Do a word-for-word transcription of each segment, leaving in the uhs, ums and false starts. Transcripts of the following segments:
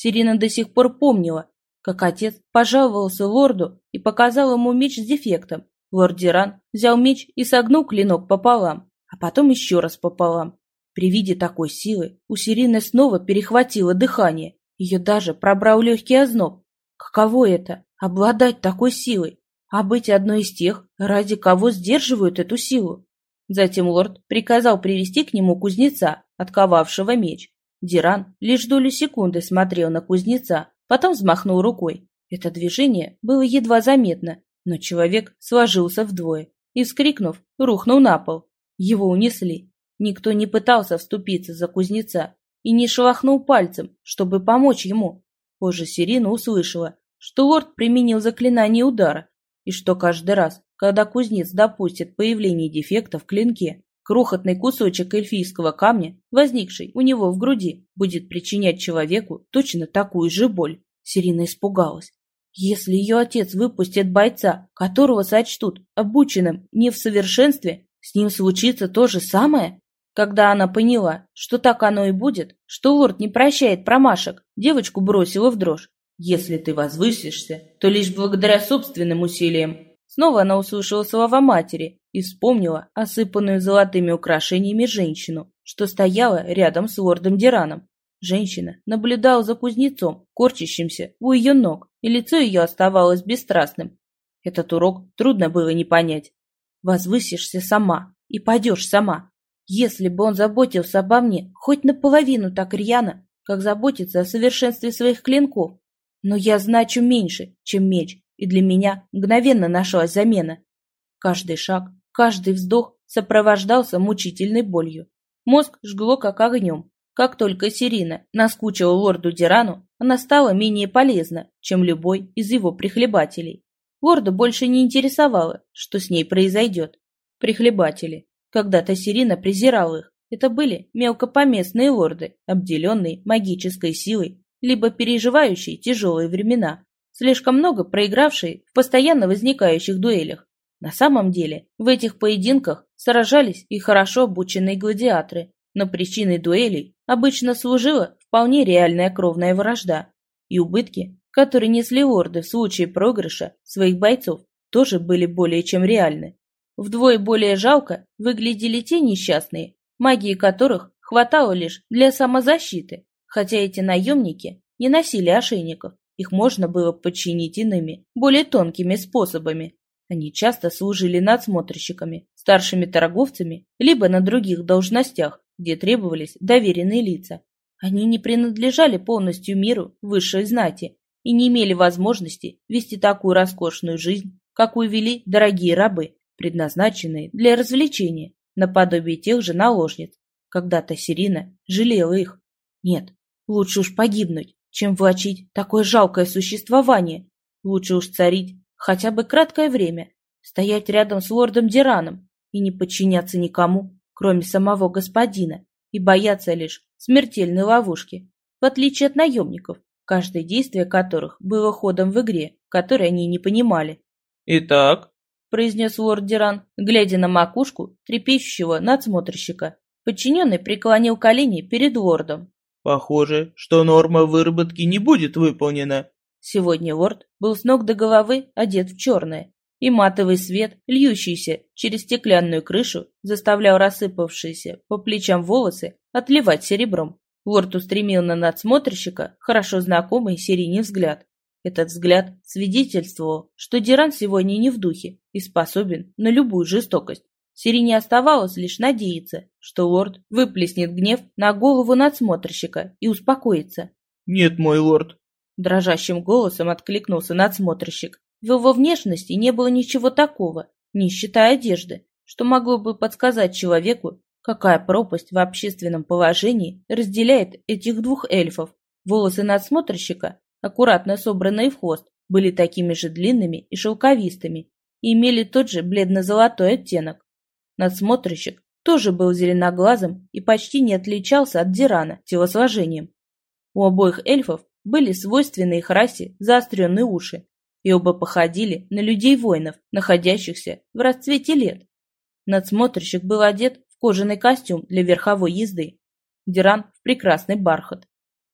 Сирина до сих пор помнила, как отец пожаловался лорду и показал ему меч с дефектом. Лорд Диран взял меч и согнул клинок пополам, а потом еще раз пополам. При виде такой силы у Сирины снова перехватило дыхание. Ее даже пробрал легкий озноб. Каково это — обладать такой силой, а быть одной из тех, ради кого сдерживают эту силу? Затем лорд приказал привести к нему кузнеца, отковавшего меч. Диран лишь долю секунды смотрел на кузнеца, потом взмахнул рукой. Это движение было едва заметно, но человек сложился вдвое и, вскрикнув, рухнул на пол. Его унесли. Никто не пытался вступиться за кузнеца и не шелохнул пальцем, чтобы помочь ему. Позже Сирина услышала, что лорд применил заклинание удара, и что каждый раз, когда кузнец допустит появление дефекта в клинке, крохотный кусочек эльфийского камня, возникший у него в груди, будет причинять человеку точно такую же боль. Сирина испугалась. Если ее отец выпустит бойца, которого сочтут обученным не в совершенстве, с ним случится то же самое? Когда она поняла, что так оно и будет, что лорд не прощает промашек, девочку бросила в дрожь. «Если ты возвысишься, то лишь благодаря собственным усилиям». Снова она услышала слова матери и вспомнила осыпанную золотыми украшениями женщину, что стояла рядом с лордом Дираном. Женщина наблюдала за кузнецом, корчащимся у ее ног, и лицо ее оставалось бесстрастным. Этот урок трудно было не понять. Возвысишься сама и пойдешь сама. Если бы он заботился обо мне хоть наполовину так рьяно, как заботится о совершенстве своих клинков. Но я значу меньше, чем меч, и для меня мгновенно нашлась замена. Каждый шаг, каждый вздох сопровождался мучительной болью. Мозг жгло как огнем. Как только Сирина наскучила лорду Дирану, она стала менее полезна, чем любой из его прихлебателей. Лорда больше не интересовало, что с ней произойдет. Прихлебатели. Когда-то Сирина презирала их. Это были мелкопоместные лорды, обделенные магической силой, либо переживающие тяжелые времена, слишком много проигравшие в постоянно возникающих дуэлях. На самом деле, в этих поединках сражались и хорошо обученные гладиаторы, но причиной дуэлей обычно служила вполне реальная кровная вражда, и убытки, которые несли лорды в случае проигрыша своих бойцов, тоже были более чем реальны. Вдвое более жалко выглядели те несчастные, магии которых хватало лишь для самозащиты, хотя эти наемники не носили ошейников, их можно было подчинить иными, более тонкими способами. Они часто служили надсмотрщиками, старшими торговцами, либо на других должностях, где требовались доверенные лица. Они не принадлежали полностью миру высшей знати и не имели возможности вести такую роскошную жизнь, какую вели дорогие рабы, предназначенные для развлечения, наподобие тех же наложниц. Когда-то Сирина жалела их. Нет, лучше уж погибнуть, чем влачить такое жалкое существование. Лучше уж царить хотя бы краткое время, стоять рядом с лордом Дираном и не подчиняться никому, кроме самого господина, и бояться лишь смертельной ловушки, в отличие от наемников, каждое действие которых было ходом в игре, которой они не понимали. «Итак», — произнес лорд Диран, глядя на макушку трепещущего надсмотрщика. Подчиненный преклонил колени перед лордом. «Похоже, что норма выработки не будет выполнена». Сегодня лорд был с ног до головы одет в черное, и матовый свет, льющийся через стеклянную крышу, заставлял рассыпавшиеся по плечам волосы отливать серебром. Лорд устремил на надсмотрщика хорошо знакомый Сирине взгляд. Этот взгляд свидетельствовал, что Диран сегодня не в духе и способен на любую жестокость. Сирине оставалось лишь надеяться, что лорд выплеснет гнев на голову надсмотрщика и успокоится. «Нет, мой лорд», — дрожащим голосом откликнулся надсмотрщик. В его внешности не было ничего такого, не считая одежды, что могло бы подсказать человеку, какая пропасть в общественном положении разделяет этих двух эльфов. Волосы надсмотрщика, аккуратно собранные в хвост, были такими же длинными и шелковистыми и имели тот же бледно-золотой оттенок. Надсмотрщик тоже был зеленоглазым и почти не отличался от Дирана телосложением. У обоих эльфов были свойственны их расе заостренные уши, и оба походили на людей-воинов, находящихся в расцвете лет. Надсмотрщик был одет в кожаный костюм для верховой езды, Диран в прекрасный бархат.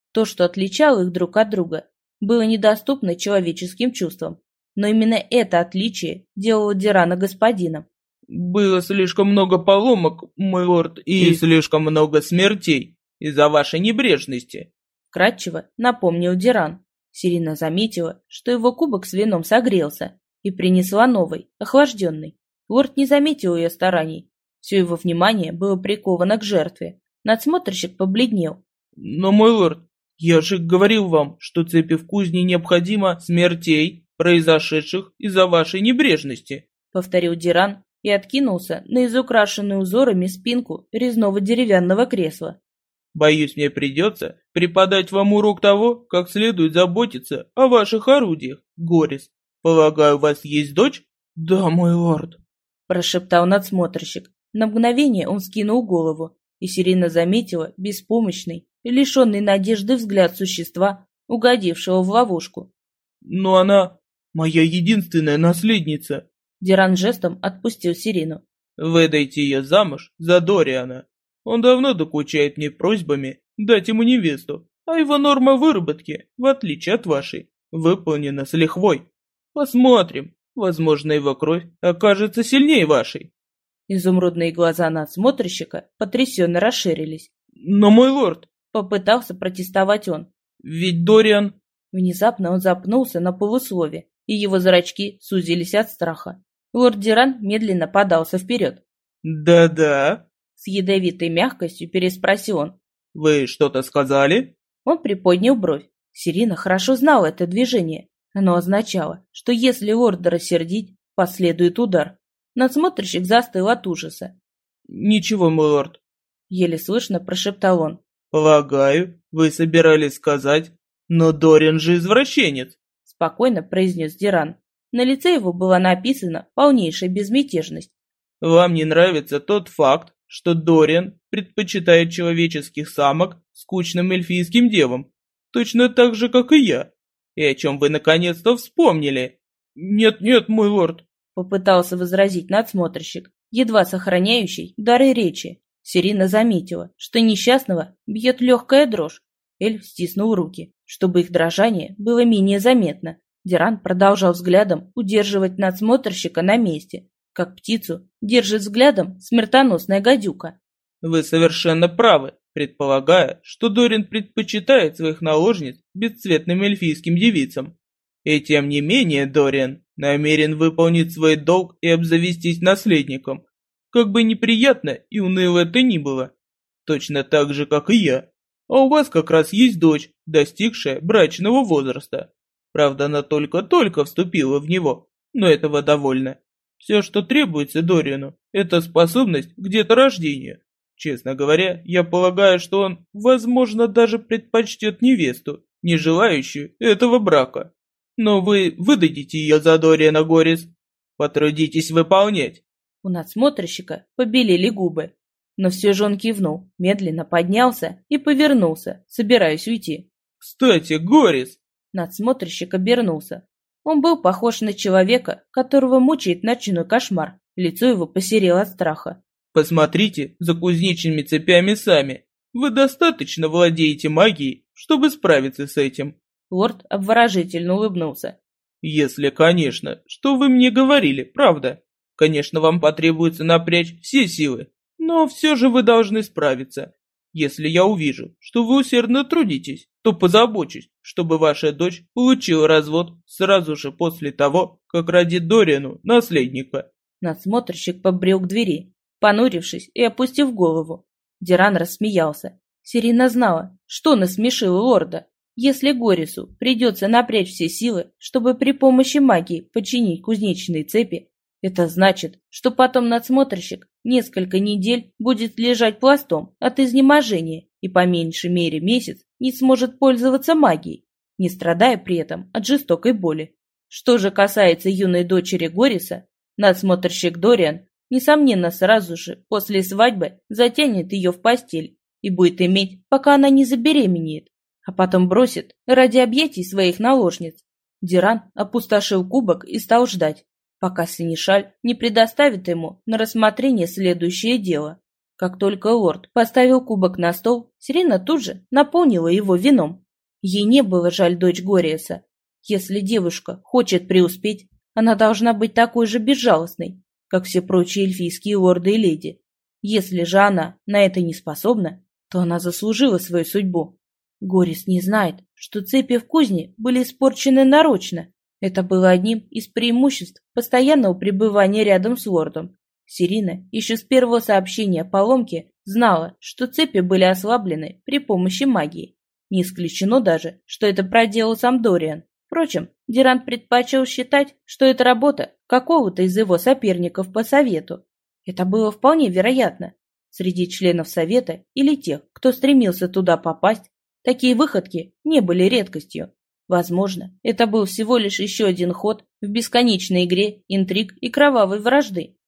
То, что отличало их друг от друга, было недоступно человеческим чувствам. Но именно это отличие делало Дирана господином. «Было слишком много поломок, мой лорд, и, и слишком много смертей из-за вашей небрежности», — вкратчиво напомнил Диран. Сирина заметила, что его кубок с вином согрелся, и принесла новый, охлажденный. Лорд не заметил ее стараний. Все его внимание было приковано к жертве. Надсмотрщик побледнел. «Но, мой лорд, я же говорил вам, что цепи в кузне необходимо смертей, произошедших из-за вашей небрежности», — повторил Диран и откинулся на изукрашенную узорами спинку резного деревянного кресла. «Боюсь, мне придется преподать вам урок того, как следует заботиться о ваших орудиях, Горис. Полагаю, у вас есть дочь?» «Да, мой лорд», — прошептал надсмотрщик. На мгновение он скинул голову, и Сирина заметила беспомощный и лишенный надежды взгляд существа, угодившего в ловушку. «Но она моя единственная наследница». Диран жестом отпустил Сирину. «Выдайте ее замуж за Дориана. Он давно докучает мне просьбами дать ему невесту, а его норма выработки, в отличие от вашей, выполнена с лихвой. Посмотрим, возможно, его кровь окажется сильнее вашей». Изумрудные глаза надсмотрщика потрясенно расширились. «Но, мой лорд», — попытался протестовать он. «Ведь Дориан...» Внезапно он запнулся на полуслове, и его зрачки сузились от страха. Лорд Диран медленно подался вперед. «Да-да», — с ядовитой мягкостью переспросил он. «Вы что-то сказали?» Он приподнял бровь. Сирина хорошо знала это движение. Оно означало, что если лорда рассердить, последует удар. Надсмотрщик застыл от ужаса. «Ничего, мой лорд», — еле слышно прошептал он. «Полагаю, вы собирались сказать, но Дориан же извращенец», — спокойно произнес Диран. На лице его была написана полнейшая безмятежность. «Вам не нравится тот факт, что Дориан предпочитает человеческих самок скучным эльфийским девам, точно так же, как и я, и о чем вы наконец-то вспомнили?» «Нет-нет, мой лорд», — попытался возразить надсмотрщик, едва сохраняющий дары речи. Сирина заметила, что несчастного бьет легкая дрожь. Эльф стиснул руки, чтобы их дрожание было менее заметно. Диран продолжал взглядом удерживать надсмотрщика на месте, как птицу держит взглядом смертоносная гадюка. «Вы совершенно правы, предполагая, что Дориан предпочитает своих наложниц бесцветным эльфийским девицам. И тем не менее Дориан намерен выполнить свой долг и обзавестись наследником, как бы неприятно и уныло это ни было. Точно так же, как и я. А у вас как раз есть дочь, достигшая брачного возраста. Правда, она только-только вступила в него, но этого довольно. Все, что требуется Дориану, это способность к деторождению. Честно говоря, я полагаю, что он, возможно, даже предпочтет невесту, не желающую этого брака. Но вы выдадите ее за Дориана, Горис. Потрудитесь выполнять». У надсмотрщика побелели губы, но все же он кивнул, медленно поднялся и повернулся, собираясь уйти. «Кстати, Горис!» Надсмотрщик обернулся. Он был похож на человека, которого мучает ночной кошмар. Лицо его посерело от страха. «Посмотрите за кузнечными цепями сами. Вы достаточно владеете магией, чтобы справиться с этим». Лорд обворожительно улыбнулся. «Если, конечно, что вы мне говорили, правда. Конечно, вам потребуется напрячь все силы, но все же вы должны справиться. Если я увижу, что вы усердно трудитесь, то позабочусь, чтобы ваша дочь получила развод сразу же после того, как родит Дориану наследника». Надсмотрщик побрел к двери, понурившись и опустив голову. Диран рассмеялся. Сирина знала, что насмешило лорда. Если Горису придется напрячь все силы, чтобы при помощи магии починить кузнечные цепи, это значит, что потом надсмотрщик несколько недель будет лежать пластом от изнеможения и по меньшей мере месяц не сможет пользоваться магией, не страдая при этом от жестокой боли. Что же касается юной дочери Гориса, надсмотрщик Дориан, несомненно, сразу же после свадьбы затянет ее в постель и будет иметь, пока она не забеременеет, а потом бросит ради объятий своих наложниц. Диран опустошил кубок и стал ждать, пока Сенешаль не предоставит ему на рассмотрение следующее дело. Как только лорд поставил кубок на стол, Сирена тут же наполнила его вином. Ей не было жаль дочь Гориеса. Если девушка хочет преуспеть, она должна быть такой же безжалостной, как все прочие эльфийские лорды и леди. Если же она на это не способна, то она заслужила свою судьбу. Горис не знает, что цепи в кузне были испорчены нарочно. Это было одним из преимуществ постоянного пребывания рядом с лордом. Сирена еще с первого сообщения о поломке знала, что цепи были ослаблены при помощи магии. Не исключено даже, что это проделал сам Дориан. Впрочем, Дирант предпочел считать, что это работа какого-то из его соперников по совету. Это было вполне вероятно. Среди членов совета или тех, кто стремился туда попасть, такие выходки не были редкостью. Возможно, это был всего лишь еще один ход в бесконечной игре интриг и кровавой вражды.